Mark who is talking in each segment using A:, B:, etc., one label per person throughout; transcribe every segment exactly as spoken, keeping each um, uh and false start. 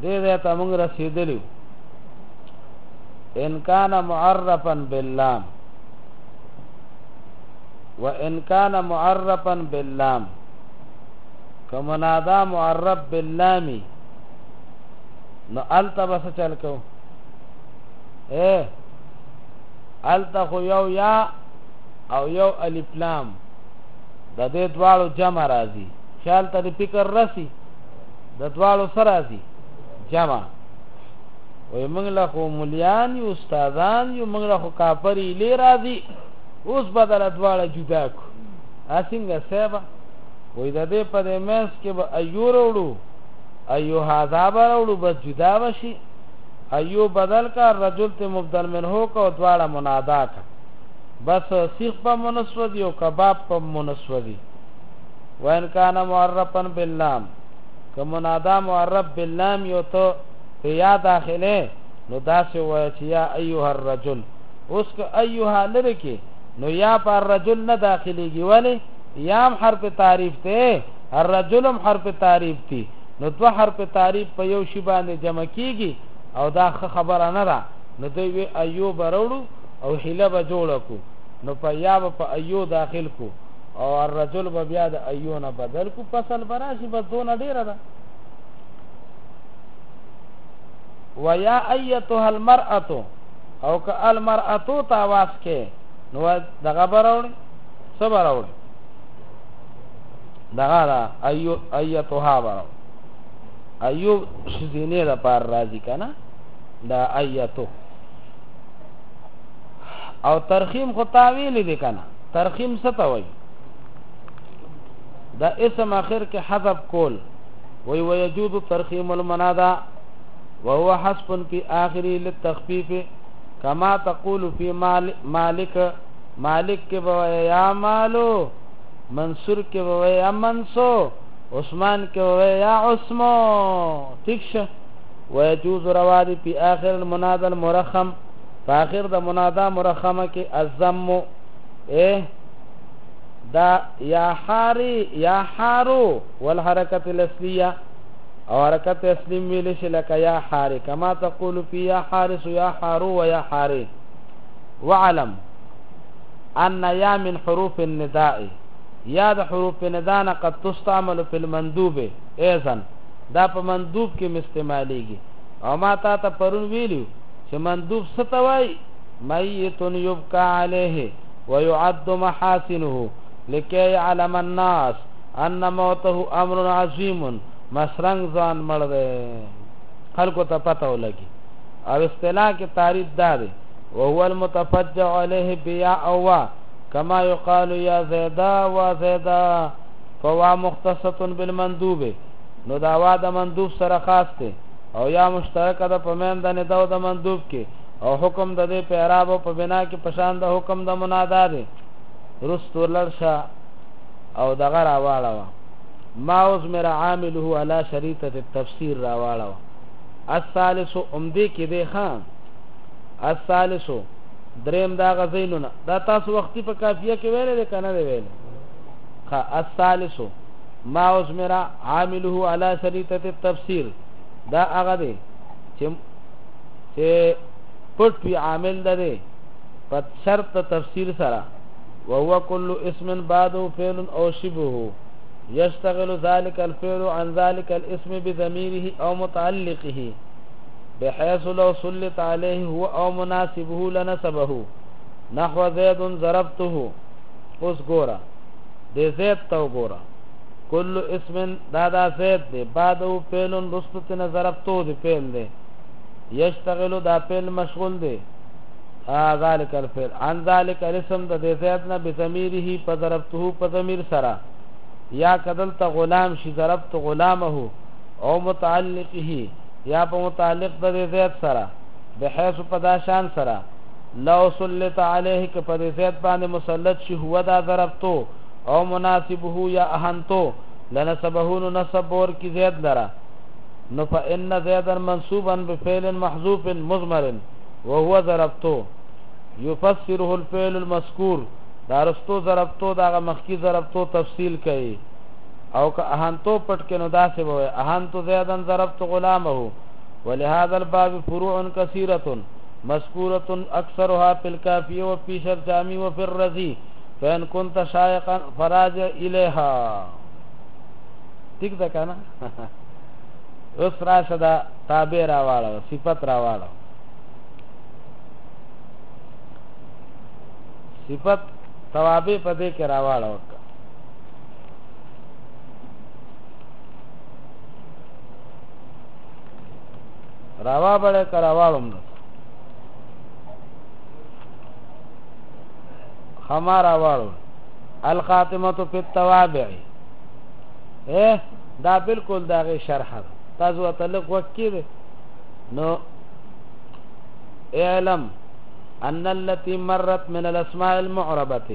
A: دې دې ته موږ رسیدلی ان کان معرفا باللام وان کان معرفا باللام کمنادا معرف باللامی نو التا بس چل کو اے التا خو یو یا او یو الف لام د دې دواړو جمع راځي خیال ته فکر رسی د دواړو سره راځي جمع وې موږ له خو مليان یو استادان یو موږ له خو کافری لې راځي اوس بدل دواړه جدا کو اسینګه سبا وې د دې په دې مېس کې به ایو وروړو ایو هاذا وروړو بس جدا وشي ایو بدل کا رجل ته مبدل منه کو دواړه منادا کا بس سیخ په منسودی او کباب په منسودی وان کان معرفا باللام که منادا معرف باللام یو تو یا داخله نو داسې وای چې یا ایها الرجل اوس که ایها لرکی نو یا پر رجل نه داخليږي ولی یام حرف تعریف ته الرجل حرف تعریف تی نو دو حرف تعریف په یو شی باندې جمع کیږي او دا خبره نه ده نو دوی وی ایوب وروړو او حیله به جوړ کو نو په یا په ایو داخل کو او الرجل به بیا د ایو نه بدل کو فصل براشي بس دون ډیره ده ویا ایتها المرأه او که المرأه تواس کې نو دغه براوړي صبراوړي دغه دا ایو ایتها براو ایو شذینه د پار راضی کنه دا ایتو او ترخیم خو تعویل دي کنه ترخیم څه ته وایي دا اسم اخر کې حذف کول وی ويجوز ترخیم المنادى وهو حسب في آخره للتخفيف كما تقول في مالك مالك کے بوئے یا مالو منصور کے بوئے یا منصو عثمان کے بوئے یا عثمو ٹھیک شا ويجوز روادی في آخر المنادى المرخم فآخر دا منادى مرخم کے الزم اے دا یا حاری یا حارو والحرکت الاصلیہ او حرکت اسلیم ویل شي لك یا حاری کما تقول فی یا حارس یا حارو و یا حاری وعلم ان یا من حروف النداء یا د حروف النداء قد تستعمل في المندوب اذا دا په مندوب کې مستعماليږي او ما تا ته پرون ویلو چې مندوب ستوي میت یبکى عليه ويعد محاسنه لكي يعلم الناس ان موته امر عظیم مسرنگ ځان مړ دی خلکو ته پته ولګي او اصطلاح کې تعریف دار وهو المتفجع عليه بيا او وا كما يقال يا زيدا وزيدا فوا مختصه بالمندوب نو دا وا د مندوب سره خاص دی او یا مشترک ده په مین د نه دا د مندوب کې او حکم د دې په اعراب او په بنا کې پشان د حکم د منادا دی رستو لړشا او دغه راواړه ما اوز میرا عامله علی شریطه التفسیر راواړه الثالث عمدی کې دی خان الثالث دریم دا غزینونه دا تاسو وختي په کافیه کې ویل کنه دی ویل ها الثالث ما اوز میرا عامله علی شریطه التفسیر دا هغه دی چې چې پټ وی عامل ده په شرط تفسیر سره وهو كل اسم بعده فعل او شبهه يشتغل ذلك الفعل عن ذلك الاسم بضميره او متعلقه بحيث لو سلط عليه هو او مناسبه لنسبه نحو زيد ضربته اس گورا دے زید تو گورا كل اسم دادا زید دے بعده فعل رستت ضربته دے فعل دے يشتغل دا فعل مشغول دے آه ذلك الفعل عن ذلك الاسم دے زیدنا بضميره فضربته بضمير سرا یا کدلت غلام شي ضربت غلامه او متعلقه یا په متعلق د زید سره بحيث پداشان سره لو سلط عليه ک په زید باندې مسلط شي هو دا ضربتو او مناسبه یا اهنتو لنسبه نسب ور کی زید لرا نو فان زيدا منصوبا بفعل محذوف مضمر وهو ضربتو يفسره الفعل المذكور دارستو ضربتو دا مخکی ضربتو تفصیل کوي او که اهانتو پټ کې نو داسې وای اهانتو زیدن ضربت غلامه ولهذا الباب فروع كثيرة مذكورة أكثرها في الكافية وفي شرجامي وفي الرزي فإن كنت شائقا فراجع إليها. ٹھیک ده کنه اوس راشه دا تابع راواړه صفت راواړه صفت توابع په دې کې راواړه راوا بڑے کراواړم خمارا واړو الخاتمه فی التوابع اے دا بالکل دا غي شرح تاسو تعلق وکړي نو اعلم ان التي مرت من الاسماء المعربه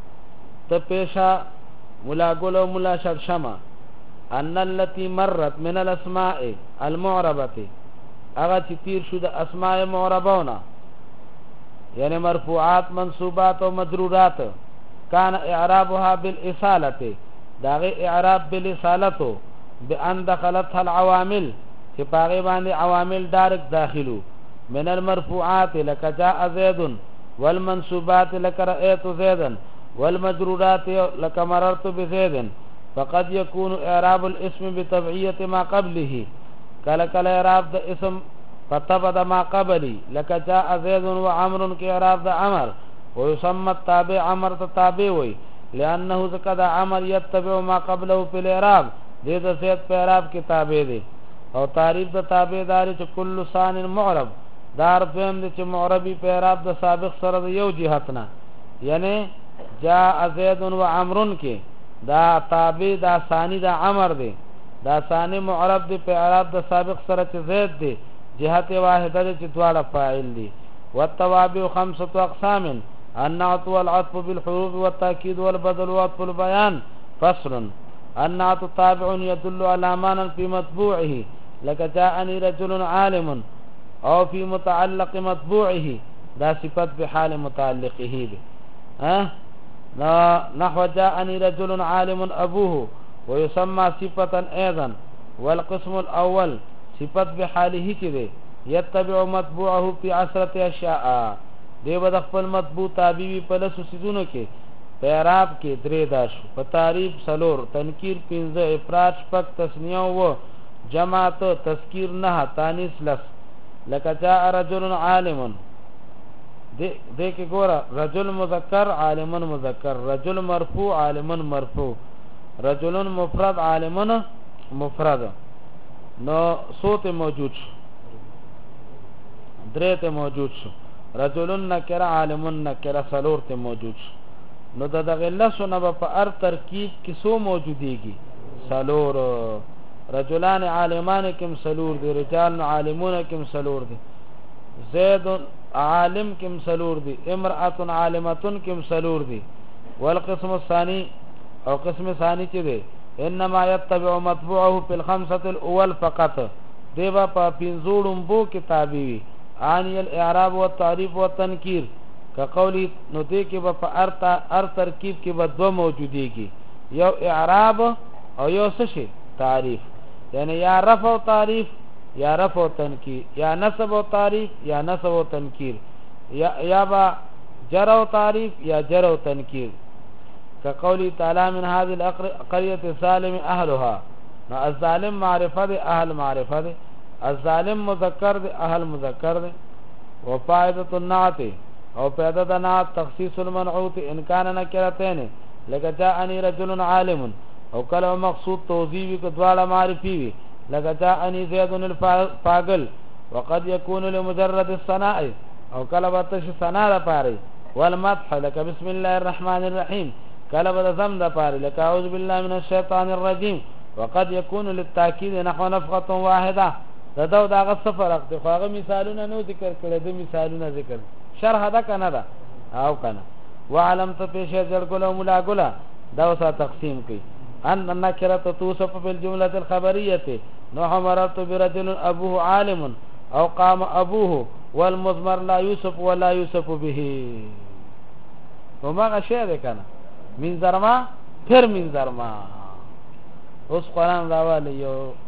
A: تپیشا ملا ګلو ملا شرشمه ان التي مرت من الاسماء المعربه هغه چې تیر شو د اسماء معربونه یعنی مرفوعات منصوبات او مجرورات کان اعرابها بالاصاله داغه اعراب بالاصالتو بان دخلتها العوامل چې پاغه باندې عوامل دارک داخلو من المرفوعات لك جاء زيد والمنصوبات لك رأيت زيدا والمجرورات لك مررت بزيد فقد يكون اعراب الاسم بتبعيه ما قبله کله کله اعراب د اسم فتبد ما قبلي لك جاء زيد وعمر كاعراب د عمر ويسمى التابع عمر تابع وي لانه ذكر عمر يتبع ما قبله في الاعراب دې د زید په اعراب کې تابع دي او تعریف د تابعداري چې کل ثان معرب دار دویم دي چې معربي په اعراب د سابق سره د یو جهتنا یعنی جاء زيد وعمر کې دا تابع دا ثانی دا عمر دي دا ثانی معرب دی په اعراب د سابق سره چې زید دی جهت واحده دی چې دواړه فاعل دي والتوابع خمسه اقسام النعت والعطف بالحروف والتاكيد والبدل وعطف البيان فصل النعت تابع يدل على معنى في متبوعه لك جاءني رجل عالم او في متعلق متبوعه دا صفت بحال متعلقه به ها نحو جاءني رجل عالم ابوه ويسمى صفة ايضا والقسم الاول صفت بحاله كده يتبع مطبوعه في عشرة اشياء دی به د خپل مطبوع تابعی په لسو سيزونو کې په اعراب کې درې داشو په تعریف سلور تنکیر پنځه افراد شپږ تثنیه و جماعت تذکیر نه تانیث لس لکه جاء رجل عالم دې دې کې ګوره رجل مذکر عالم مذکر رجل مرفوع عالم مرفوع رجل مفرد عالم مفرد نو صوت موجود شو درې ته موجود شو رجل نکره عالم نکره سلور ته موجود شو نو د دغه لسونه په هر ترکیب کې سو موجوديږي سلور رجلان عالمان کم سلور دي رجال عالمون کم سلور دي زید عالم کم سلور دي امرأة عالمة کم سلور دي والقسم الثاني او قسم ثاني چې دی انما يتبع مطبوعه في الخمسه الاول فقط دیبا په پنځوړم بو کتابي عانی الاعراب والتعریف والتنکیر كقولی نو دې کې په ارتا ار ترکیب کې به دو موجوديږي یو اعراب او یو څه تعریف یعنی یا رفع او تعریف یا رفع او تنکیر یا نصب او تعریف یا نصب او تنکیر یا یا با جر او تعریف یا جر او تنکیر كقولی تعالی من هذه القريه سالم اهلها نو الظالم معرفه ده اهل معرفه ده الظالم مذکر ده اهل مذکر ده وفائده النعت او پیدا د نعت تخصیص المنعوت ان كان نکرتين لکه جاءني رجل عالم او کله مقصود توظیفی کو دواړه معرفي وي لکه جاءني زيد الفاضل وقد يكون لمجرد الثناء او کله بتش ثنا لپاره والمدح لك بسم الله الرحمن الرحيم کله بد زم لپاره لك اعوذ بالله من الشيطان الرجيم وقد يكون للتاكيد نحو نفقه واحده دا دا دغه فرق دی خو هغه مثالونه نو ذکر کړل د مثالونه ذکر شرح دا کنه دا او کنه وعلم ته پیشه جړګلو مولا ګلا دا وسه تقسیم کی ان نکرت توصف في الجمله الخبريه نحو مررت برجل ابوه عالم او قام ابوه والمضمر لا يوسف ولا يوسف به وما شيء ده کنه من زرما پھر من زرما اوس قران راواله یو